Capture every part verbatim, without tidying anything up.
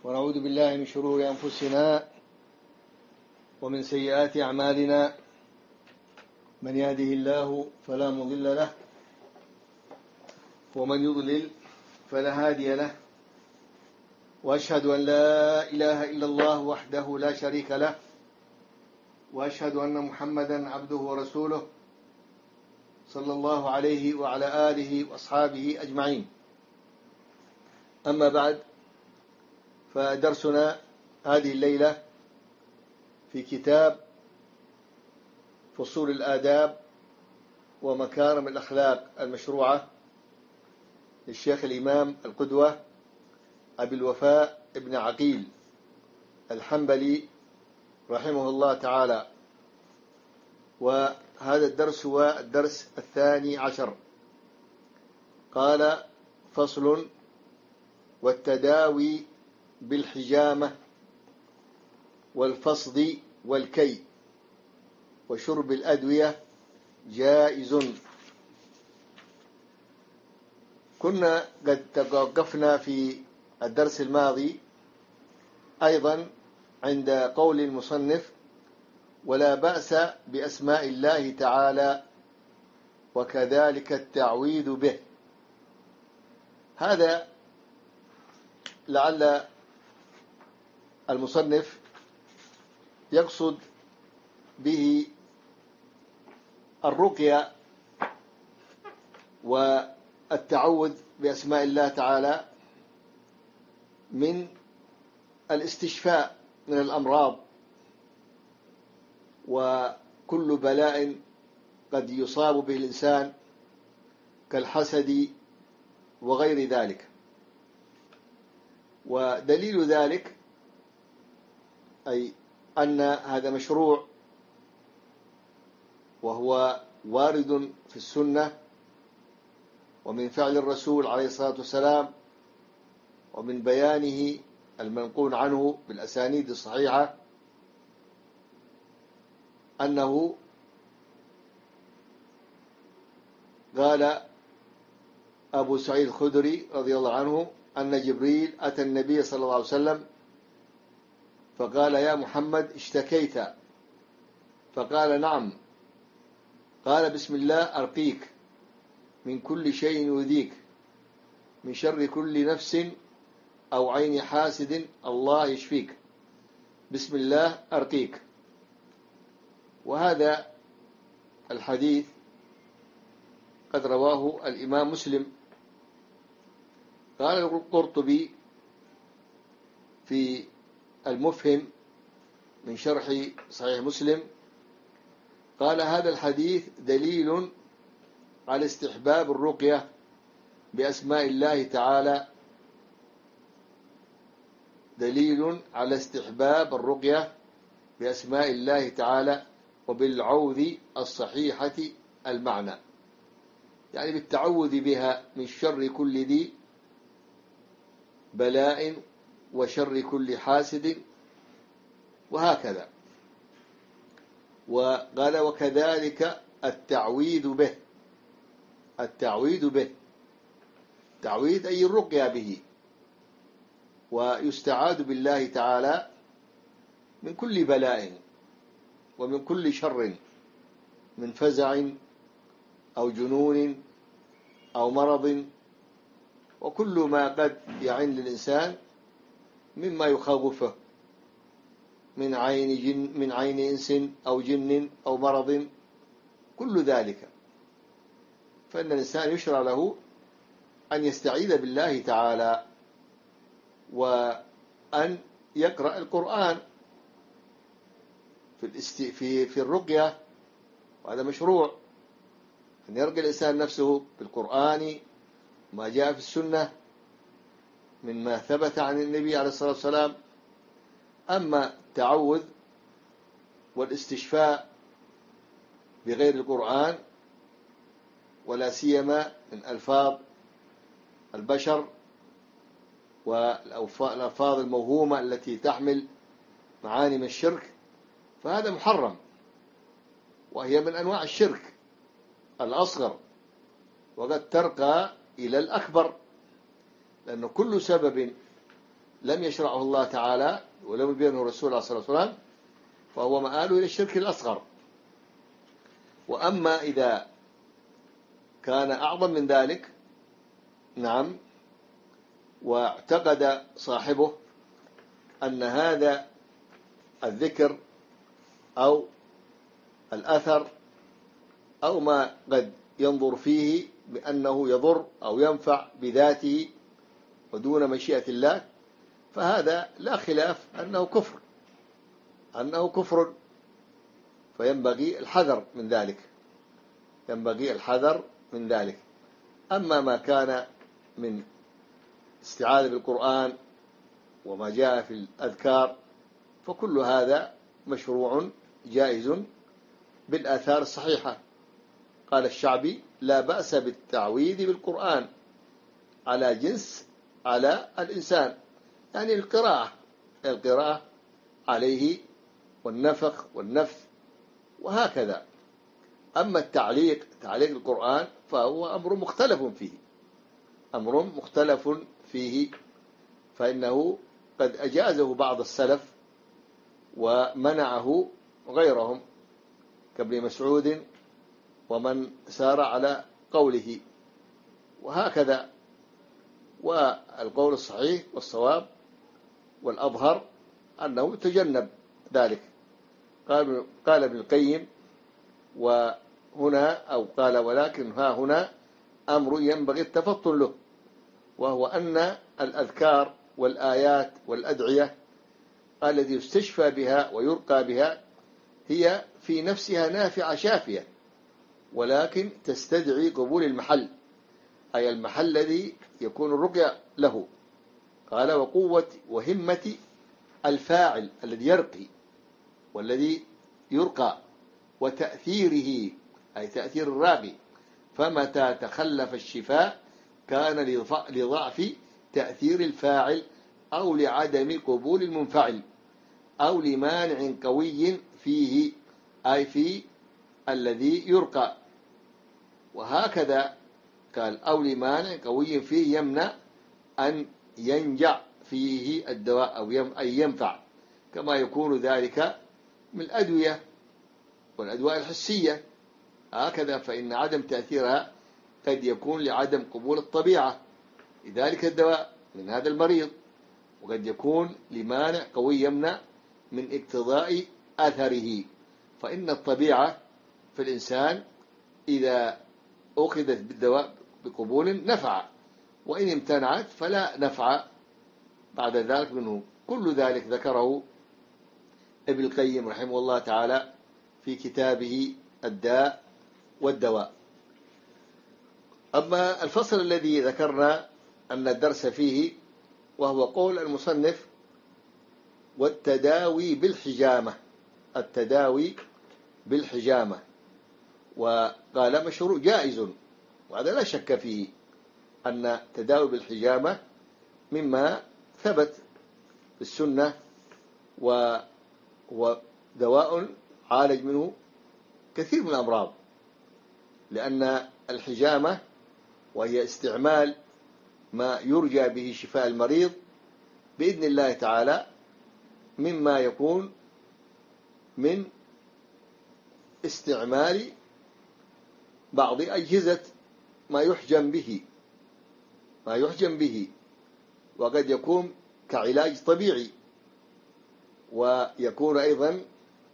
ونعوذ بالله من شرور أنفسنا ومن سيئات أعمالنا. من يهده الله فلا مضل له ومن يضلل فلا هادي له، وأشهد أن لا إله إلا الله وحده لا شريك له، وأشهد أن محمدا عبده ورسوله صلى الله عليه وعلى آله وأصحابه أجمعين. أما بعد، فدرسنا هذه الليلة في كتاب فصول الآداب ومكارم الأخلاق المشروعة للشيخ الإمام القدوة أبي الوفاء ابن عقيل الحنبلي رحمه الله تعالى. وهذا الدرس هو الدرس الثاني عشر. قال: فصل: والتداوي بالحجامة والفصد والكي وشرب الأدوية جائز. كنا قد توقفنا في الدرس الماضي أيضا عند قول المصنف: ولا بأس بأسماء الله تعالى وكذلك التعويذ به. هذا لعل المصنف يقصد به الرقية والتعوذ بأسماء الله تعالى من الاستشفاء من الأمراض وكل بلاء قد يصاب به الإنسان كالحسد وغير ذلك. ودليل ذلك أي أن هذا مشروع وهو وارد في السنة ومن فعل الرسول عليه الصلاة والسلام ومن بيانه المنقول عنه بالأسانيد الصحيحة، أنه قال أبو سعيد الخدري رضي الله عنه أن جبريل أتى النبي صلى الله عليه وسلم فقال: يا محمد اشتكيت؟ فقال: نعم. قال: بسم الله أرقيك من كل شيء يؤذيك، من شر كل نفس أو عين حاسد، الله يشفيك، بسم الله أرقيك. وهذا الحديث قد رواه الإمام مسلم. قال القرطبي في المفهم من شرح صحيح مسلم، قال: هذا الحديث دليل على استحباب الرقية بأسماء الله تعالى، دليل على استحباب الرقية بأسماء الله تعالى وبالعوذ الصحيحة المعنى، يعني بالتعوذ بها من شر كل ذي بلاء وشر كل حاسد، وهكذا. وقال: وكذلك التعويذ به. التعويذ به، تعويذ أي الرقية به، ويستعاذ بالله تعالى من كل بلاء ومن كل شر، من فزع أو جنون أو مرض، وكل ما قد يعن للإنسان مما يخوفه من عين جن من عين إنس أو جن أو مرض، كل ذلك. فإن الإنسان يشرع له أن يستعيذ بالله تعالى وأن يقرأ القرآن في الاست... في في الرقية، وهذا مشروع أن يرقي الإنسان نفسه بالقرآن ما جاء في السنة مما ثبت عن النبي عليه الصلاة والسلام. أما التعوذ والاستشفاء بغير القرآن، ولا سيما من ألفاظ البشر والألفاظ الموهومة التي تحمل معاني من الشرك، فهذا محرم، وهي من أنواع الشرك الأصغر، وقد ترقى إلى الأكبر، لأن كل سبب لم يشرعه الله تعالى ولم يبينه الرسول صلى الله عليه وسلم فهو مآله إلى الشرك الأصغر. وأما إذا كان أعظم من ذلك، نعم، واعتقد صاحبه أن هذا الذكر أو الأثر أو ما قد ينظر فيه بأنه يضر أو ينفع بذاته ودون مشيئة الله، فهذا لا خلاف أنه كفر، أنه كفر، فينبغي الحذر من ذلك، ينبغي الحذر من ذلك. أما ما كان من استعاذة بالقرآن وما جاء في الأذكار فكل هذا مشروع جائز بالآثار الصحيحة. قال الشعبي: لا بأس بالتعويذ بالقرآن على جنس على الإنسان، يعني القراءة القراءة عليه والنفخ والنفث وهكذا. أما التعليق تعليق القرآن فهو أمر مختلف فيه، أمر مختلف فيه، فإنه قد أجازه بعض السلف ومنعه غيرهم كابن مسعود ومن سار على قوله، وهكذا. والقول الصحيح والصواب والأظهر أنه يتجنب ذلك. قال قال ابن القيم: وهنا أو قال ولكن ها هنا أمر ينبغي التفطن له، وهو أن الأذكار والآيات والأدعية التي يستشفى بها ويرقى بها هي في نفسها نافعة شافية، ولكن تستدعي قبول المحل، أي المحل الذي يكون الرقية له. قال: وقوة وهمة الفاعل الذي يرقي والذي يرقى، وتأثيره أي تأثير الراقي، فمتى تخلف الشفاء كان لضعف تأثير الفاعل أو لعدم قبول المنفعل أو لمانع قوي فيه أي في الذي يرقى. وهكذا قال: أو لمانع قوي فيه يمنع أن ينجع فيه الدواء أو أن ينفع، كما يكون ذلك من الأدوية والأدواء الحسية. هكذا فإن عدم تأثيرها قد يكون لعدم قبول الطبيعة لذلك الدواء من هذا المريض، وقد يكون لمانع قوي يمنع من اقتضاء أثره. فإن الطبيعة في الإنسان إذا أخذت بالدواء بقبول نفع، وإن امتنعت فلا نفع بعد ذلك منه. كل ذلك ذكره ابن القيم رحمه الله تعالى في كتابه الداء والدواء. أما الفصل الذي ذكرنا أن الدرس فيه وهو قول المصنف: والتداوي بالحجامة، التداوي بالحجامة، وقال مشروع جائز، وهذا لا شك فيه أن التداوي بالحجامة مما ثبت في السنة، وهو دواء عالج منه كثير من الأمراض، لأن الحجامة وهي استعمال ما يرجى به شفاء المريض بإذن الله تعالى مما يكون من استعمال بعض أجهزة ما يحجم به ما يحجم به وقد يكون كعلاج طبيعي، ويكون أيضا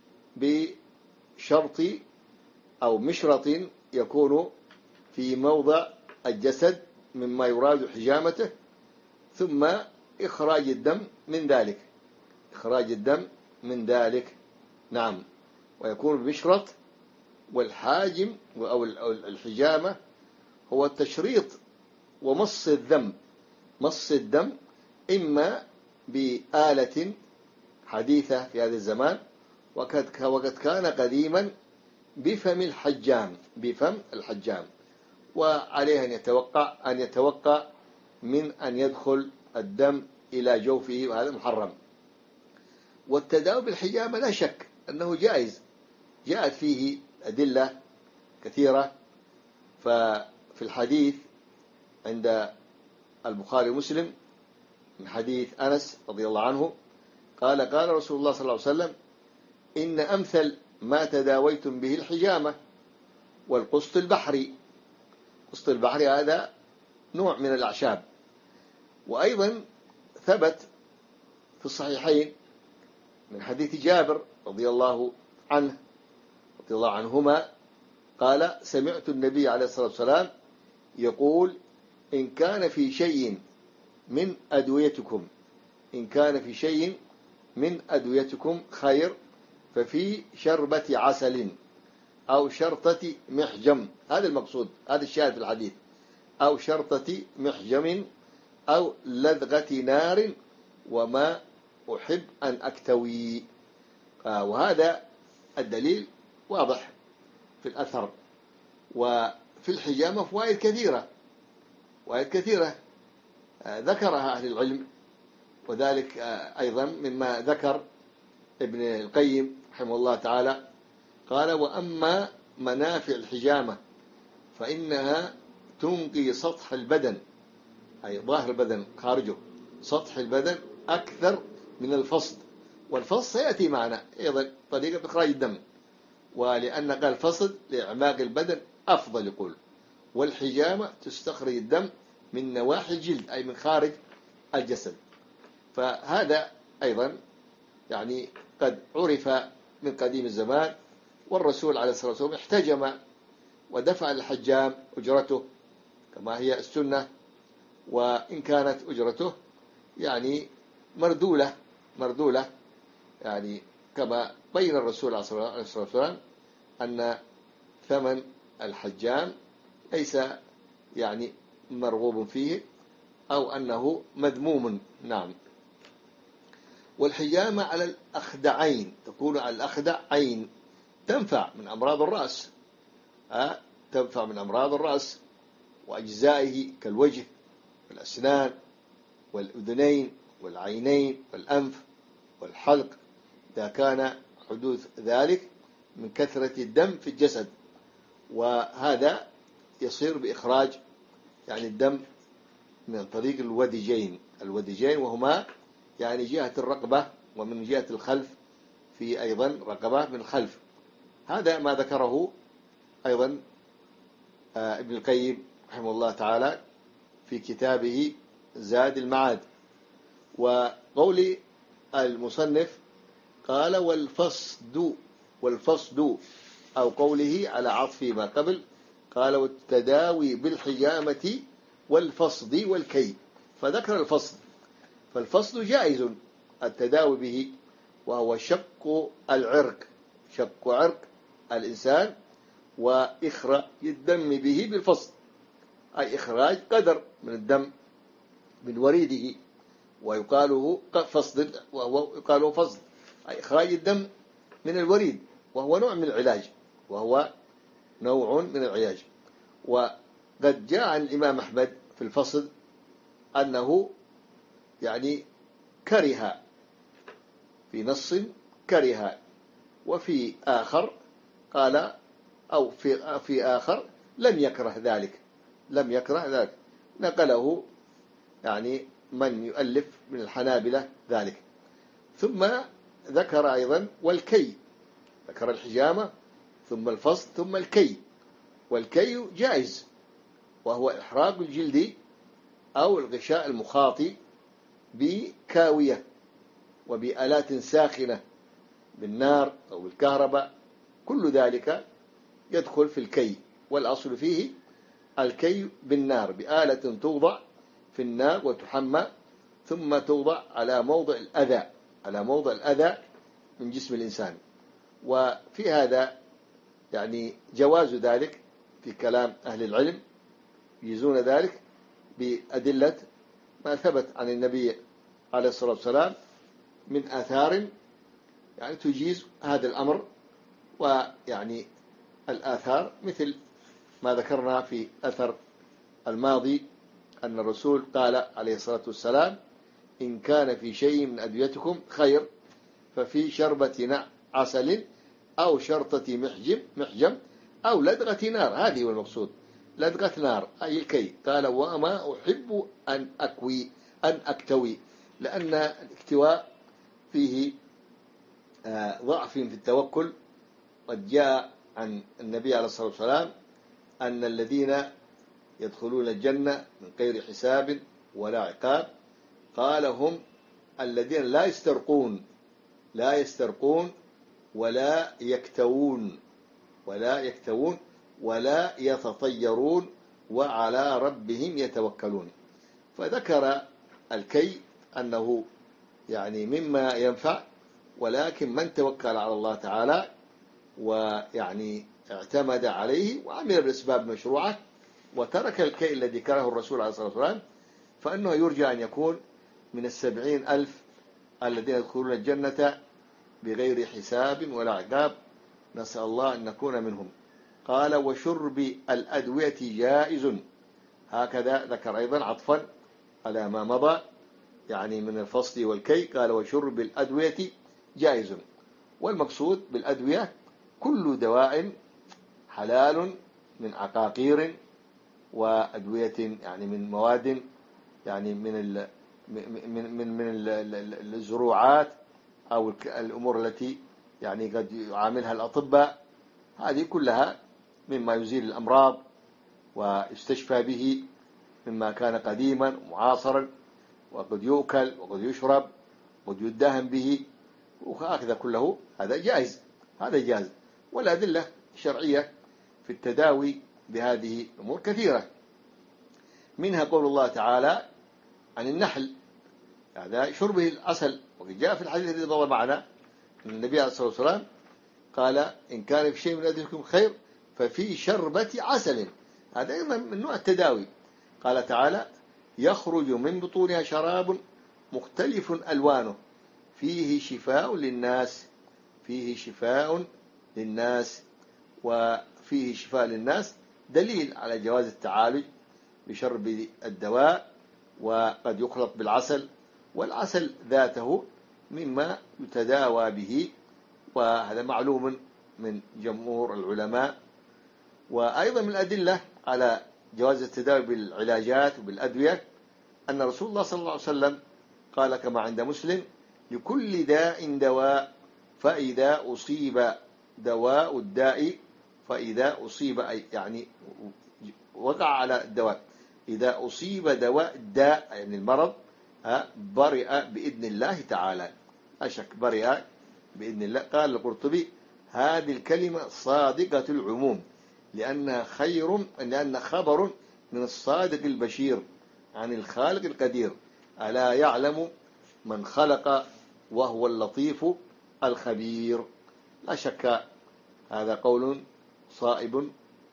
بشرط أو مشرط يكون في موضع الجسد مما يراد حجامته، ثم إخراج الدم من ذلك إخراج الدم من ذلك نعم، ويكون بمشرط. والحاجم أو الحجامة هو التشريط ومص الدم مص الدم إما بآلة حديثة في هذا الزمان، وقد كان قديما بفم الحجام بفم الحجام وعليه أن يتوقع أن يتوقع من أن يدخل الدم إلى جوفه، وهذا محرم. والتداوي بالحجامة لا شك أنه جائز، جاءت فيه أدلة كثيرة. ففي الحديث عند البخاري ومسلم من حديث أنس رضي الله عنه قال قال رسول الله صلى الله عليه وسلم إن أمثل ما تداويتم به الحجامة والقسط البحري. قسط البحري هذا نوع من الأعشاب. وأيضا ثبت في الصحيحين من حديث جابر رضي الله عنه رضي الله عنهما قال سمعت النبي عليه الصلاة والسلام يقول إن كان في شيء من أدويتكم إن كان في شيء من أدويتكم خير ففي شربة عسل أو شرطة محجم. هذا المقصود، هذا الشاهد في الحديث، أو شرطة محجم أو لذغة نار وما أحب أن أكتوي. آه وهذا الدليل واضح في الأثر. وفي الحجامة فوائد كثيرة فوائد كثيرة آه ذكرها أهل العلم، وذلك آه أيضا مما ذكر ابن القيم رحمه الله تعالى قال وأما منافع الحجامة فإنها تنقي سطح البدن، أي ظاهر البدن خارجه، سطح البدن أكثر من الفصد. والفصد سيأتي معنا أيضا طريقة إخراج الدم، ولأن قال فصد لإعماق البدن أفضل يقول. والحجامة تستخرج الدم من نواحي الجلد أي من خارج الجسد. فهذا أيضا يعني قد عرف من قديم الزمان، والرسول عليه الصلاة والسلام احتجم ودفع للحجام أجرته كما هي السنة، وإن كانت أجرته يعني مردولة مردولة يعني كما بين الرسول عليه الصلاة والسلام أن ثمن الحجام ليس يعني مرغوب فيه أو أنه مذموم. نعم. والحجامة على الأخدعين، تكون على الأخدعين، تنفع من أمراض الرأس أه؟ تنفع من أمراض الرأس وأجزائه كالوجه والأسنان والأذنين والعينين والأنف والحلق، إذا كان حدوث ذلك من كثرة الدم في الجسد. وهذا يصير بإخراج يعني الدم من طريق الوديجين الوديجين وهما يعني جهة الرقبة ومن جهة الخلف في أيضا رقبة من الخلف. هذا ما ذكره أيضا ابن القيم رحمه الله تعالى في كتابه زاد المعاد. وقول المصنف قال والفصد والفصد أو قوله على عطف ما قبل قال والتداوي بالحجامة والفصد والكي، فذكر الفصد. فالفصد جائز التداوي به، وهو شق العرق شق عرق الإنسان وإخراج الدم به بالفصد، أي إخراج قدر من الدم من وريده، ويقاله فصد وهو يقاله فصد أي إخراج الدم من الوريد، وهو نوع من العلاج وهو نوع من العلاج. وقد جاء عن الإمام أحمد في الفصد أنه يعني كره في نص كره، وفي آخر قال أو في في آخر لم يكره ذلك لم يكره ذلك نقله يعني من يؤلف من الحنابلة ذلك. ثم ذكر أيضا والكي، ذكر الحجامة ثم الفصد ثم الكي. والكي جائز، وهو إحراق الجلد أو الغشاء المخاطي بكاوية وبآلات ساخنة بالنار أو بالكهرباء، كل ذلك يدخل في الكي. والأصل فيه الكي بالنار بآلة توضع في النار وتحمى ثم توضع على موضع الأذى على موضع الأذى من جسم الإنسان. وفي هذا يعني جواز ذلك في كلام أهل العلم، يجيزون ذلك بأدلة ما ثبت عن النبي عليه الصلاة والسلام من آثار يعني تجيز هذا الأمر. ويعني الآثار مثل ما ذكرنا في أثر الماضي أن الرسول قال عليه الصلاة والسلام إن كان في شيء من أدويتكم خير ففي شربة عسل أو شرطة محجم محجم أو لدغة نار. هذه هو المقصود، لدغة نار أي الكي. قال وما أحب أن أكوي أن أكتوي لأن الاكتواء فيه ضعف في التوكل. قد جاء عن النبي عليه الصلاة والسلام أن الذين يدخلون الجنة من غير حساب ولا عقاب قال هم الذين لا يسترقون لا يسترقون ولا يكتوون ولا يكتوون ولا يتطيرون وعلى ربهم يتوكلون. فذكر الكي أنه يعني مما ينفع، ولكن من توكل على الله تعالى ويعني اعتمد عليه وعمل بالأسباب المشروعة وترك الكي الذي كرهه الرسول عليه الصلاة والسلام، فإنه يرجى أن يكون من السبعين ألف الذين يدخلون الجنة بغير حساب ولا عقاب، نسأل الله أن نكون منهم. قال وشرب الأدوية جائز، هكذا ذكر أيضا عطفا على ما مضى يعني من الفصل والكي، قال وشرب الأدوية جائز. والمقصود بالأدوية كل دواء حلال من عقاقير وأدوية يعني من مواد يعني من ال من من من الزروعات أو الأمور التي يعني قد يعاملها الأطباء، هذه كلها مما يزيل الأمراض ويستشفى به مما كان قديما ومعاصرا وقد يؤكل وقد يشرب وقد يدهن به، وهكذا كله هذا جائز، هذا جائز. والأدلة الشرعية في التداوي بهذه الأمور كثيرة، منها قول الله تعالى عن النحل هذا شربه العسل، وقد جاء في الحديث الذي ضوى معنا من النبي عليه الصلاة والسلام قال إن كان في شيء من أدلكم خير ففي شربة عسل، هذا أيضا من نوع التداوي. قال تعالى يخرج من بطونها شراب مختلف ألوانه فيه شفاء للناس فيه شفاء للناس وفيه شفاء للناس دليل على جواز التعالج بشرب الدواء، وقد يخلط بالعسل، والعسل ذاته مما يتداوى به، وهذا معلوم من جمهور العلماء. وأيضا من الأدلة على جواز التداوي بالعلاجات وبالأدوية أن رسول الله صلى الله عليه وسلم قال كما عند مسلم لكل داء دواء فإذا أصيب دواء الداء فإذا أصيب أي يعني وقع على الدواء إذا أصيب دواء الداء يعني المرض برئ بإذن الله تعالى، أشك برئ بإذن الله. قال القرطبي هذه الكلمة صادقة العموم لأنها خير لأن خبر من الصادق البشير عن الخالق القدير ألا يعلم من خلق وهو اللطيف الخبير. لا شك هذا قول صائب.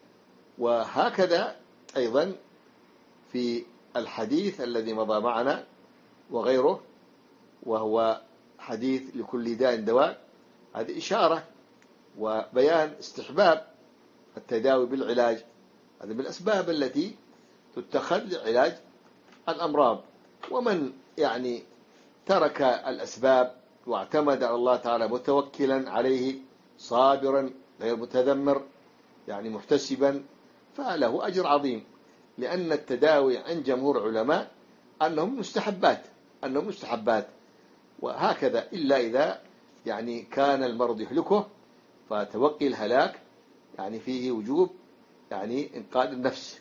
وهكذا أيضا في الحديث الذي مضى معنا وغيره وهو حديث لكل داء دواء، هذه إشارة وبيان استحباب التداوي بالعلاج، هذا من الأسباب التي تتخذ لعلاج الأمراض. ومن يعني ترك الأسباب واعتمد على الله تعالى متوكلا عليه صابرا غير متذمر يعني محتسبا فله أجر عظيم، لأن التداوي عند جمهور العلماء أنهم مستحبات أنهم مستحبات وهكذا، إلا إذا يعني كان المرض يهلكه فتوقي الهلاك يعني فيه وجوب يعني إنقاذ النفس.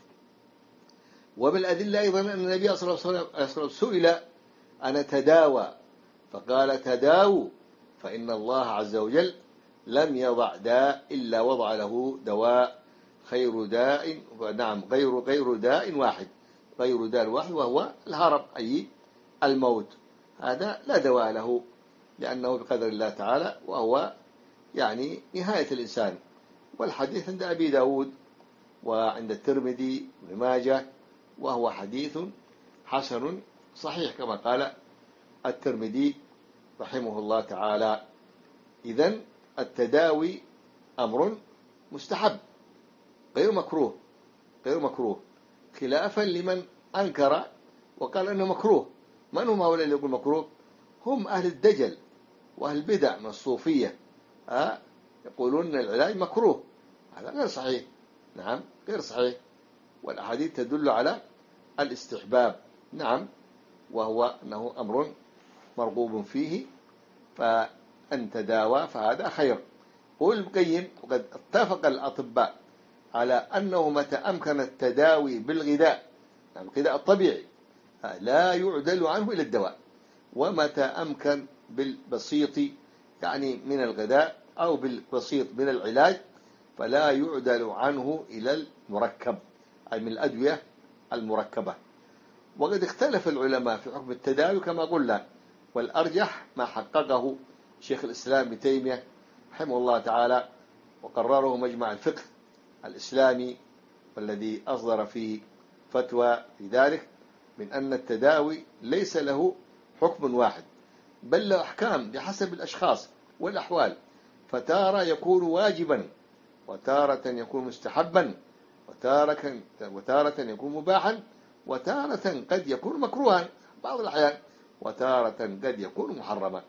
وبالأدلة أيضا أن النبي صلى الله عليه وسلم سئل أنا تداوى فقال تداووا فإن الله عز وجل لم يضع داء إلا وضع له دواء خير داء نعم غير غير داء واحد غير داء واحد وهو الهرب أي الموت، هذا لا دواء له لأنه بقدر الله تعالى وهو يعني نهاية الإنسان. والحديث عند أبي داود وعند الترمذي وابن ماجه وهو حديث حسن صحيح كما قال الترمذي رحمه الله تعالى. إذن التداوي أمر مستحب غير مكروه غير مكروه خلافا لمن أنكر وقال أنه مكروه. من هم هؤلاء اللي يقول مكروه؟ هم أهل الدجل وأهل البدع من الصوفية أه؟ يقولون العلاج مكروه، هذا غير صحيح. نعم غير صحيح، والأحاديث تدل على الاستحباب نعم، وهو أنه أمر مرغوب فيه فأن تداوى فهذا خير. وابن القيم وقد اتفق الأطباء على أنه متى أمكن التداوي بالغذاء، يعني الغذاء الطبيعي لا يعدل عنه إلى الدواء، ومتى أمكن بالبسيط يعني من الغذاء أو بالبسيط من العلاج فلا يعدل عنه إلى المركب، أي من الأدوية المركبة. وقد اختلف العلماء في حكم التداوي كما قلنا، والأرجح ما حققه شيخ الإسلام ابن تيمية رحمه الله تعالى وقرره مجمع الفقه الإسلامي، والذي أصدر فيه فتوى في ذلك، من أن التداوي ليس له حكم واحد، بل له أحكام بحسب الأشخاص والأحوال، فتارة يكون واجبا، وتارة يكون مستحبا، وتارة وتارة يكون مباحا، وتارة قد يكون مكروها بعض الأحيان، وتارة قد يكون محرما.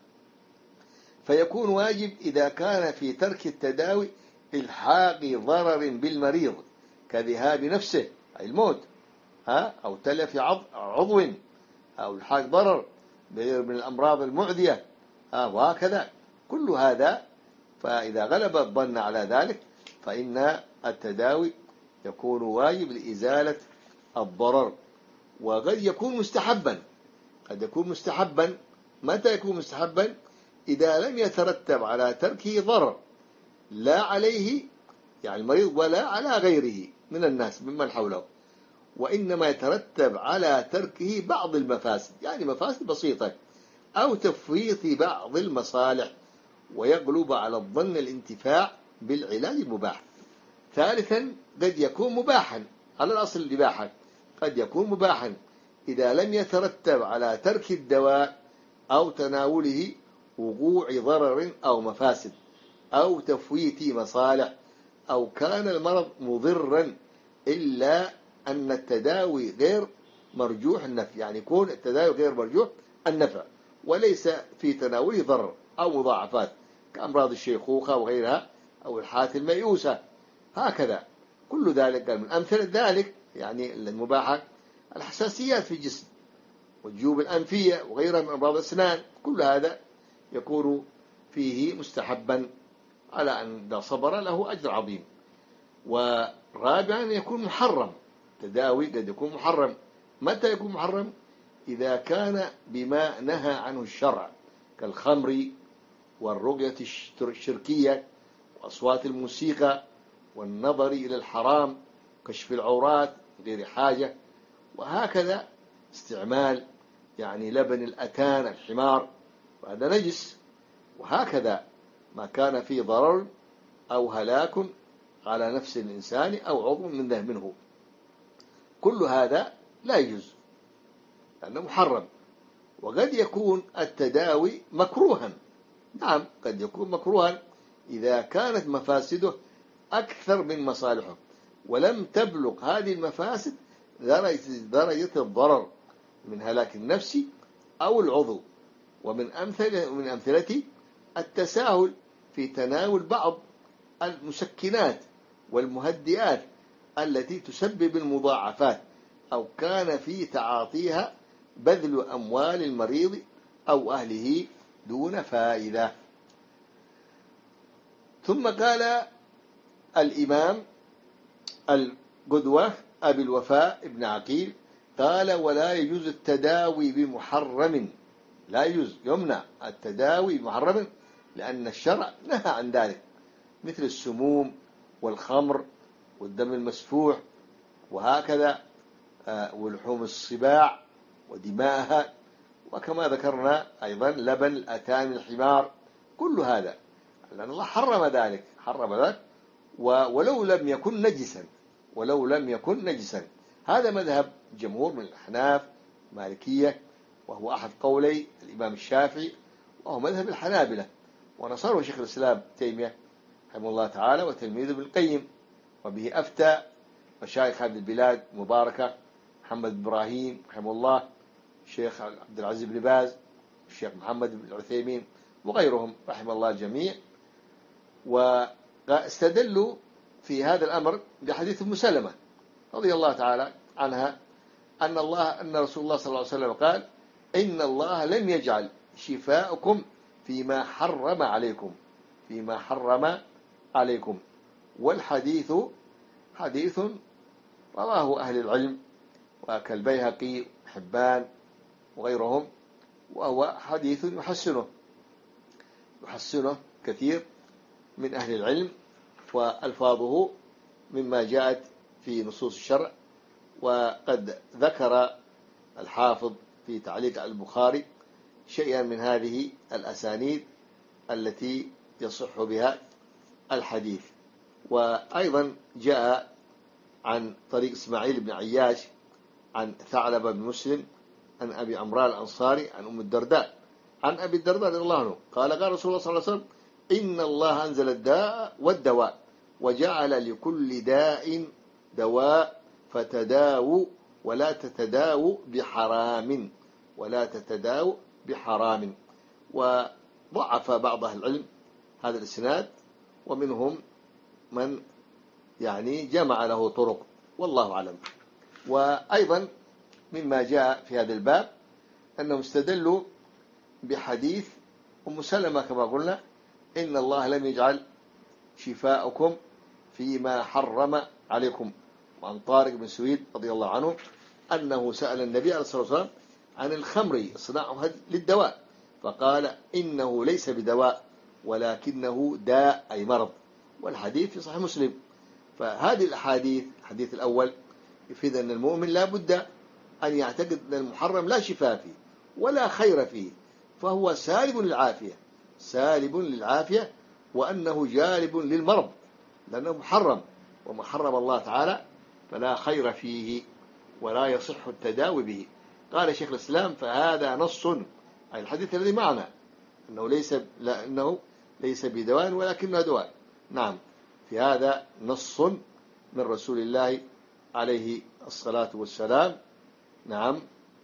فيكون واجب إذا كان في ترك التداوي إلحاق ضرر بالمريض كذهاب نفسه أي الموت، ها أو تلف عضو، أو إلحاق ضرر من الأمراض المعدية، ها وهكذا كل هذا. فإذا غلب الظن على ذلك فإن التداوي يكون واجب لإزالة الضرر. وقد يكون مستحبا، قد يكون مستحبا. متى يكون مستحبا؟ إذا لم يترتب على تركه ضرر لا عليه يعني المريض ولا على غيره من الناس ممن حوله، وإنما يترتب على تركه بعض المفاسد، يعني مفاسد بسيطة، أو تفويت بعض المصالح، ويغلب على الظن الانتفاع بالعلاج المباح. ثالثا قد يكون مباحا على الأصل الإباحة، قد يكون مباحا إذا لم يترتب على ترك الدواء أو تناوله وقوع ضرر أو مفاسد أو تفويت مصالح، أو كان المرض مضرا، إلا أن التداوي غير مرجوح النفع، يعني يكون التداوي غير مرجوح النفع وليس في تناوله ضرر أو مضاعفات كأمراض الشيخوخة وغيرها أو الحالات الميؤوسة. هكذا كل ذلك من أمثلة ذلك يعني المباحة الحساسيات في الجسم والجيوب الأنفية وغيرها من أمراض الأسنان، كل هذا يكون فيه مستحبا على أن إذا صبر له أجر عظيم. ورابعا يكون محرم، تداوي قد يكون محرم. متى يكون محرم؟ إذا كان بما نهى عنه الشرع كالخمر والرقية الشركية وأصوات الموسيقى والنظر إلى الحرام، كشف العورات غير حاجة، وهكذا استعمال يعني لبن الأتان الحمار وهذا نجس، وهكذا ما كان فيه ضرر أو هلاك على نفس الإنسان أو عضو من ذه منه، كل هذا لا يجوز لأنه محرم. وقد يكون التداوي مكروها، نعم قد يكون مكروها إذا كانت مفاسده أكثر من مصالحه ولم تبلغ هذه المفاسد درجة الضرر من هلاك النفس أو العضو. ومن أمثلة من أمثلة التساهل في تناول بعض المسكنات والمهدئات التي تسبب المضاعفات، أو كان في تعاطيها بذل أموال المريض أو أهله دون فائدة. ثم قال الإمام القدوة أبي الوفاء ابن عقيل قال: ولا يجوز التداوي بمحرم، لا يجوز يمنع التداوي بمحرم لأن الشرع نهى عن ذلك، مثل السموم والخمر والدم المسفوح وهكذا، ولحوم السباع ودماءها، وكما ذكرنا أيضا لبن الأتان الحمار، كل هذا لأن الله حرم ذلك حرم ذلك ولو لم يكن نجسا ولو لم يكن نجسا. هذا مذهب جمهور من الأحناف مالكية، وهو أحد قولي الإمام الشافعي، وهو مذهب الحنابلة، ونصره شيخ الإسلام تيمية رحمه الله تعالى وتلميذه ابن القيم. وبه أفتى مشايخ هذه البلاد مباركة، محمد إبراهيم رحمه الله، الشيخ عبد العزيز بن باز، الشيخ محمد بن العثيمين وغيرهم رحمه الله الجميع. واستدلوا في هذا الأمر بحديث أم سلمة رضي الله تعالى عنها أن الله أن رسول الله صلى الله عليه وسلم قال: إن الله لم يجعل شفاؤكم فيما حرم عليكم فيما حرم عليكم. والحديث حديث رواه أهل العلم وكالبيهقي حبان وغيرهم، وهو حديث يحسنه يحسنه كثير من أهل العلم، وألفاظه مما جاءت في نصوص الشرع. وقد ذكر الحافظ في تعليق البخاري شيئا من هذه الأسانيد التي يصح بها الحديث. وأيضا جاء عن طريق إسماعيل بن عياش عن ثعلبة بن مسلم عن أبي عمران الأنصاري عن أم الدرداء عن أبي الدرداء رضي الله عنه قال قال رسول الله صلى الله عليه وسلم: إن الله أنزل الداء والدواء وجعل لكل داء دواء فتداووا ولا تتداووا بحرام ولا تتداووا بحرام. وضعف بعض أهل العلم هذا الإسناد، ومنهم من يعني جمع له طرق، والله أعلم. وأيضا مما جاء في هذا الباب أنهم استدلوا بحديث أم سلمة كما قلنا: إن الله لم يجعل شفاءكم فيما حرم عليكم. وعن طارق بن سويد رضي الله عنه أنه سأل النبي عليه الصلاة والسلام عن الخمر صناعها للدواء، فقال: إنه ليس بدواء ولكنه داء أي مرض. والحديث في صحيح مسلم. فهذه الأحاديث، الحديث الأول يفيد أن المؤمن لا بد أن يعتقد أن المحرم لا شفاء فيه ولا خير فيه، فهو سالب للعافية سالب للعافية وأنه جالب للمرض، لأنه محرم، وما حرم الله تعالى فلا خير فيه ولا يصح التداوي به. قال شيخ الإسلام: فهذا نص، أي الحديث الذي معنا، أنه ليس لا أنه ليس بدواء ولكنه دواء. نعم، في هذا نص من رسول الله عليه الصلاة والسلام. نعم،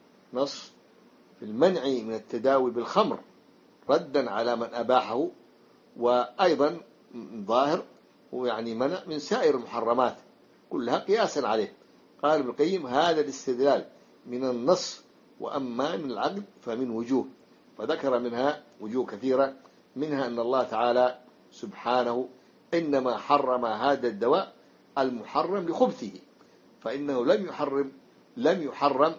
نص في المنع من التداوي بالخمر ردا على من أباحه، وأيضا ظاهر ويعني منع من سائر المحرمات كلها قياسا عليه. قال ابن القيم: هذا الاستدلال من النص، وأما من العقل فمن وجوه. فذكر منها وجوه كثيرة، منها أن الله تعالى سبحانه إنما حرم هذا الدواء المحرم لخبثه، فإنه لم يحرم لم يحرم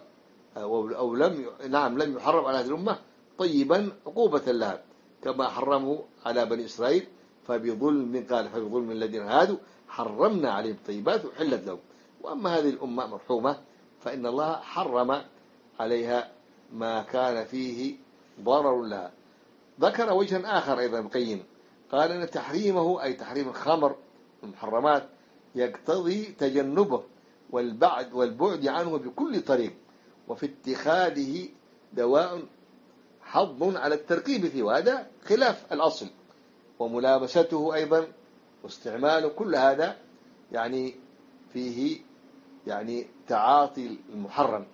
أو لم نعم لم يحرم على هذه الأمة طيبا عقوبة لها، كما حرمه على بني إسرائيل فبظلم قال فبظلم الذين هادوا حرمنا عليهم طيبات وحلت لهم. وأما هذه الأمة مرحومة فإن الله حرم عليها ما كان فيه ضرر لها. ذكر وجها آخر أيضا ابن القيم، قال أن تحريمه أي تحريم الخمر المحرمات يقتضي تجنبه والبعد والبعد عنه بكل طريق، وفي اتخاذه دواء حظ على الترقيب فيه، وهذا خلاف الأصل، وملامسته أيضا واستعماله كل هذا يعني فيه يعني تعاطي المحرم.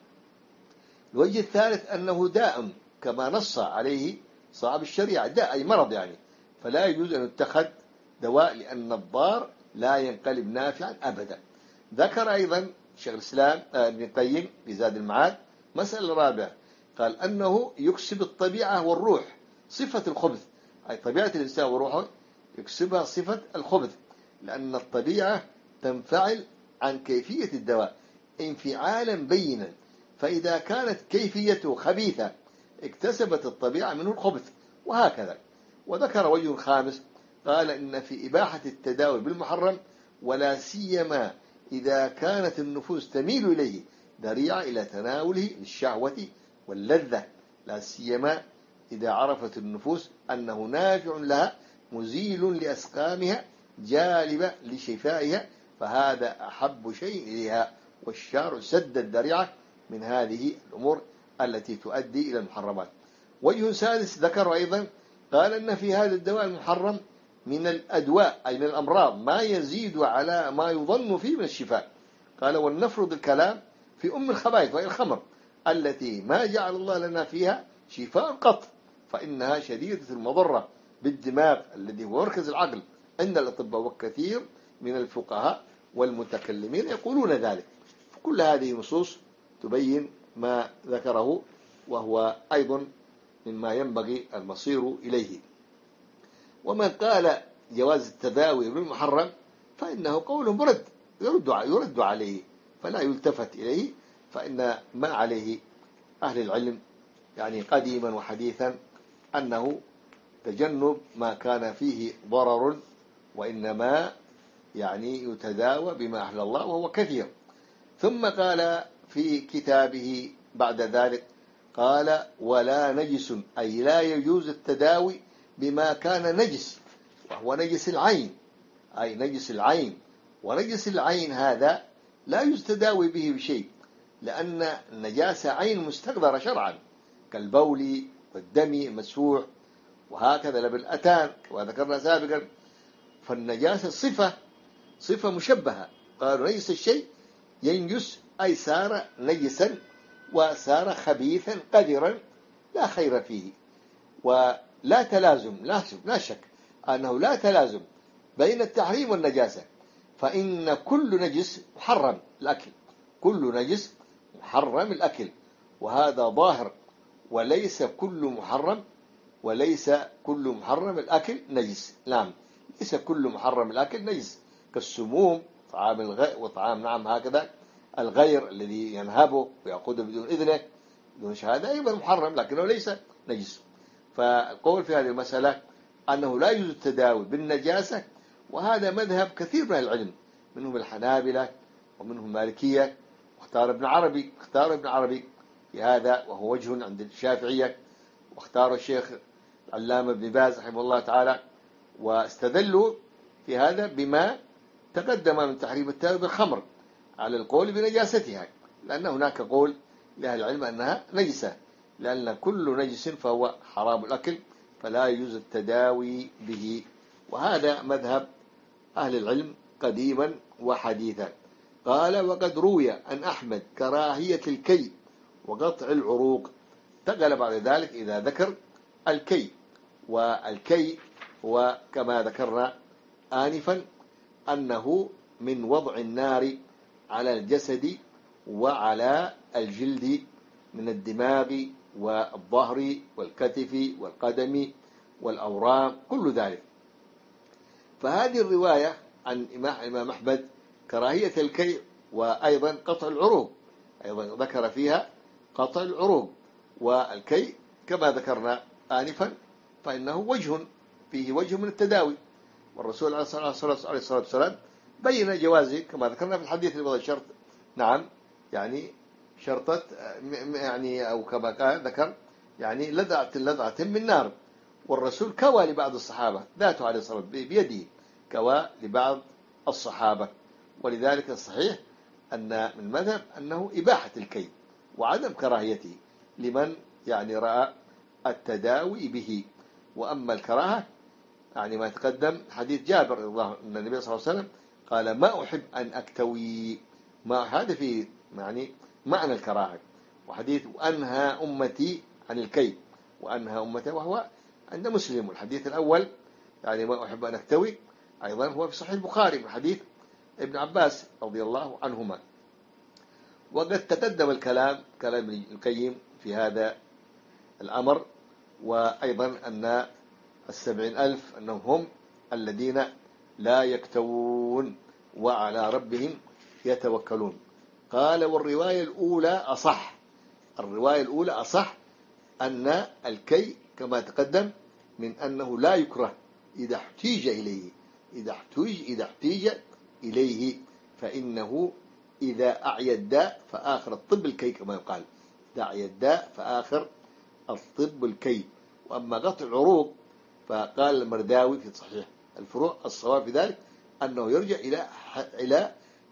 الوجه الثالث أنه داء كما نص عليه صاحب الشريعة، داء أي مرض يعني، فلا يجوز أن يتخذ دواء لأن الضار لا ينقلب نافعا أبدا. ذكر أيضا شيخ الإسلام ابن القيم في زاد المعاد مسألة رابعة، قال أنه يكسب الطبيعة والروح صفة الخبث، أي طبيعة الإنسان وروحه يكسبها صفة الخبث، لأن الطبيعة تنفعل عن كيفية الدواء انفعالا بينا، فإذا كانت كيفيته خبيثة اكتسبت الطبيعة منه الخبث، وهكذا. وذكر وجه خامس، قال إن في إباحة التداوي بالمحرم ولا سيما إذا كانت النفوس تميل إليه ذريعة إلى تناوله للشهوة واللذة، لا سيما إذا عرفت النفوس أنه نافع لها مزيل لأسقامها جالب لشفائها، فهذا أحب شيء إليها، والشارع سد الذريعة من هذه الأمور التي تؤدي إلى المحرمات. وجه سادس ذكر أيضا، قال أن في هذا الدواء المحرم من الأدواء أي من الأمراض ما يزيد على ما يظن فيه من الشفاء. قال: ولنفرض الكلام في أم الخبائث وهي الخمر التي ما جعل الله لنا فيها شفاء قط، فإنها شديدة المضرة بالدماغ الذي هو مركز العقل عند الأطباء، وكثير من الفقهاء والمتكلمين يقولون ذلك. فكل هذه نصوص تبين ما ذكره، وهو أيضا مما ينبغي المصير إليه. ومن قال جواز التداوي بالمحرم فإنه قول مرد يرد يرد عليه، فلا يلتفت إليه، فإن ما عليه أهل العلم يعني قديما وحديثا أنه تجنب ما كان فيه ضرر، وإنما يعني يتداوى بما أحل الله وهو كثير. ثم قال في كتابه بعد ذلك قال: ولا نجس، أي لا يجوز التداوي بما كان نجس، وهو نجس العين، أي نجس العين. ونجس العين هذا لا يجوز التداوي به بشيء، لأن النجاسة عين مستقدرة شرعا كالبول والدم المسفوح، وهكذا لبن الأتان وذكرنا سابقا. فالنجاسة صفة صفة مشبهة، قالوا نجس الشيء ينجس، أي صار نجسا وصار خبيثا قذرا لا خير فيه. ولا تلازم، لا شك أنه لا تلازم بين التحريم والنجاسة، فإن كل نجس محرم الأكل، كل نجس محرم الأكل، وهذا ظاهر. وليس كل محرم وليس كل محرم الأكل نجس، نعم، ليس كل محرم الأكل نجس، كالسموم طعام الغير وطعام نعم هكذا الغير الذي ينهبه ويأخذه بدون إذنه بدون شهادة أيضا محرم لكنه ليس نجس. فالقول في هذه المسألة أنه لا يجوز التداوي بالنجاسة، وهذا مذهب كثير من العلم، منهم الحنابلة ومنهم المالكية، واختار ابن عربي اختار ابن عربي في هذا، وهو وجه عند الشافعية، واختار الشيخ العلامة ابن باز رحمه الله تعالى، واستدلوا في هذا بما تقدم من تحريم التداوي بالخمر على القول بنجاستها، لأن هناك قول لأهل العلم أنها نجسة، لأن كل نجس فهو حرام الأكل فلا يجوز التداوي به. وهذا مذهب أهل العلم قديما وحديثا. قال: وقد روي عن أحمد كراهية الكي وقطع العروق. انتقل بعد ذلك إذا ذكر الكي، والكي هو كما ذكرنا آنفا أنه من وضع النار على الجسد وعلى الجلد من الدماغ والظهر والكتف والقدم والأورام كل ذلك. فهذه الرواية عن الإمام أحمد كراهية الكي وأيضا قطع العروق، أيضا ذكر فيها قطع العروق والكي كما ذكرنا آنفا، فإنه وجه فيه وجه من التداوي، والرسول عليه الصلاة والسلام بين جوازه كما ذكرنا في الحديث اللي شرط نعم يعني شرطة يعني أو كما قال ذكر يعني لذعة لذعة من نار، والرسول كوى لبعض الصحابة ذاته عليه الصلاة والسلام بيده كوى لبعض الصحابة. ولذلك الصحيح أن من المذهب أنه إباحة الكي وعدم كراهيته لمن يعني رأى التداوي به. وأما الكراهة يعني ما تقدم حديث جابر الله أن النبي صلى الله عليه وسلم قال: ما أحب أن أكتوي، ما هذا في يعني معنى الكراهة. وحديث أنهى أمتي عن الكي وأنهى أمتي، وهو عند مسلم. الحديث الأول يعني ما أحب أن أكتوي أيضا هو في صحيح البخاري من حديث ابن عباس رضي الله عنهما. وقد تقدم الكلام كلام ابن القيم في هذا الأمر، وأيضا أن السبعين ألف أنهم هم الذين لا يكتوون وعلى ربهم يتوكلون. قال: والرواية الأولى أصح، الرواية الأولى أصح أن الكي كما تقدم من أنه لا يكره إذا احتيج إليه، إذا احتيج إذا احتيج إليه، فإنه إذا أعيا الداء فآخر الطب الكي كما يقال، إذا أعيا الداء فآخر الطب الكي. وأما قطع العروق فقال المرداوي في صحيح الفروع الصواب في ذلك أنه يرجع إلى إلى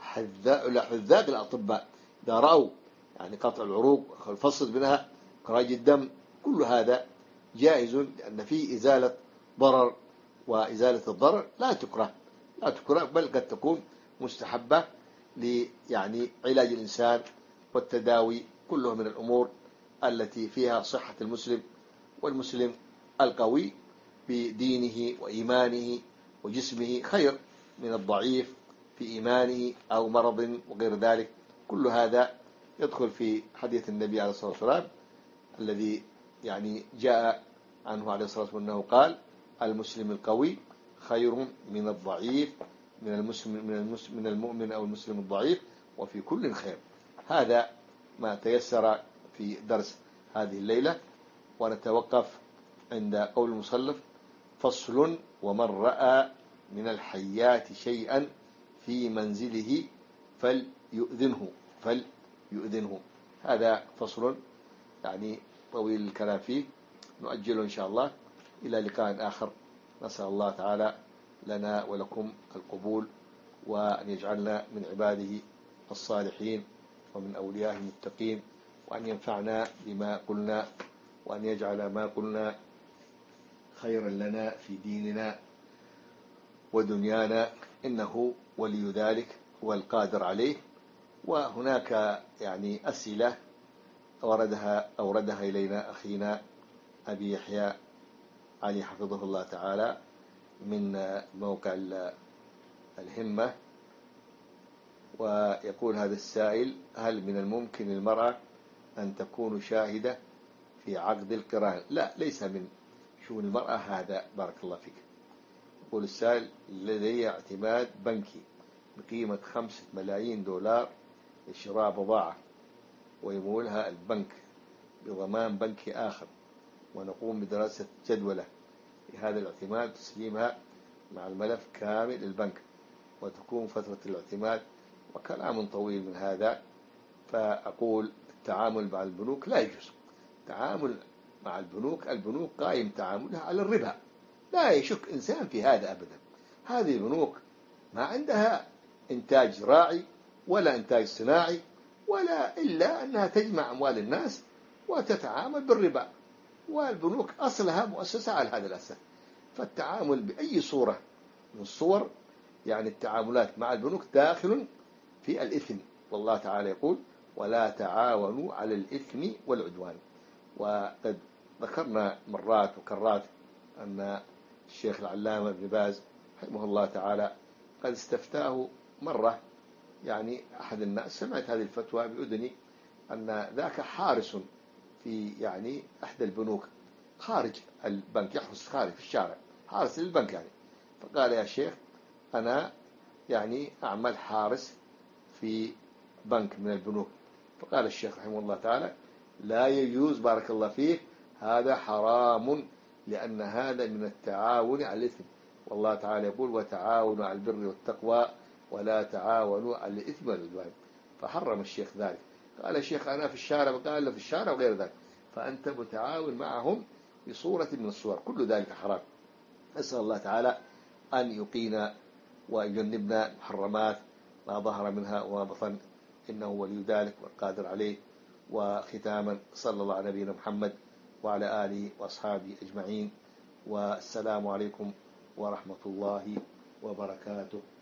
حذاق الأطباء إذا رأوا يعني قطع العروق والفصل منها خراج الدم، كل هذا جائز، لأن فيه إزالة ضرر، وإزالة الضرر لا تكره لا تكره بل قد تكون مستحبة يعني علاج الإنسان والتداوي، كله من الأمور التي فيها صحة المسلم، والمسلم القوي بدينه وإيمانه وجسمه خير من الضعيف في إيمانه أو مرض وغير ذلك. كل هذا يدخل في حديث النبي عليه الصلاة والسلام الذي يعني جاء عنه عليه الصلاة والسلام أنه قال: المسلم القوي خير من الضعيف، من المسلم من المسلم من المؤمن أو المسلم الضعيف، وفي كل خير. هذا ما تيسر في درس هذه الليلة، ونتوقف عند قول المصنف: فصل: ومن رأى من الحيات شيئا في منزله فليؤذنه فليؤذنه هذا فصل يعني طويل الكلام فيه، نؤجله إن شاء الله إلى لقاء آخر. نسأل الله تعالى لنا ولكم القبول، وأن يجعلنا من عباده الصالحين ومن أوليائه المتقين، وأن ينفعنا بما قلنا، وأن يجعل ما قلنا خيرا لنا في ديننا ودنيانا، إنه ولي ذلك والقادر عليه. وهناك يعني أسئلة أوردها أوردها إلينا أخينا أبي يحيى علي حفظه الله تعالى من موقع الهمة، ويقول هذا السائل: هل من الممكن للمرأة أن تكون شاهدة في عقد القران؟ لا، ليس من شؤون المرأة هذا، بارك الله فيك. يقول السائل: لدي اعتماد بنكي بقيمة خمسة ملايين دولار لشراء بضاعة، ويمولها البنك بضمان بنكي آخر، ونقوم بدراسة جدولة لهذا الاعتماد تسليمها مع الملف كامل للبنك، وتكون فترة الاعتماد، وكلام طويل من هذا. فأقول: التعامل مع البنوك لا يجوز. التعامل مع البنوك البنوك قائم تعاملها على الربا، لا يشك إنسان في هذا أبدا. هذه البنوك ما عندها إنتاج زراعي ولا إنتاج صناعي، ولا إلا أنها تجمع أموال الناس وتتعامل بالربا، والبنوك أصلها مؤسسة على هذا الأساس. فالتعامل بأي صورة من الصور، يعني التعاملات مع البنوك داخل في الإثم، والله تعالى يقول: ولا تعاونوا على الإثم والعدوان. وقد ذكرنا مرات وكرات أن الشيخ العلامة ابن باز رحمه الله تعالى قد استفتاه مرة، يعني أحد الناس، سمعت هذه الفتوى بأذني، أن ذاك حارس في يعني أحد البنوك خارج البنك، يحرس خارج في الشارع، حارس للبنك يعني. فقال: يا شيخ، أنا يعني أعمل حارس في بنك من البنوك. فقال الشيخ رحمه الله تعالى: لا يجوز، بارك الله فيه، هذا حرام، لأن هذا من التعاون على الإثم، والله تعالى يقول: وتعاونوا على البر والتقوى ولا تعاونوا على الإثم والعدوان. فحرم الشيخ ذلك. قال الشيخ: أنا في الشارع، قال في الشارع وغير ذلك، فأنت متعاون معهم بصورة من الصور، كل ذلك حرام. أسأل الله تعالى أن يقينا ويجنبنا محرمات ما ظهر منها وما بطن، إنه ولي ذلك والقادر عليه. وختاما، صلى الله على نبينا محمد وعلى آله وأصحابه أجمعين، والسلام عليكم ورحمة الله وبركاته.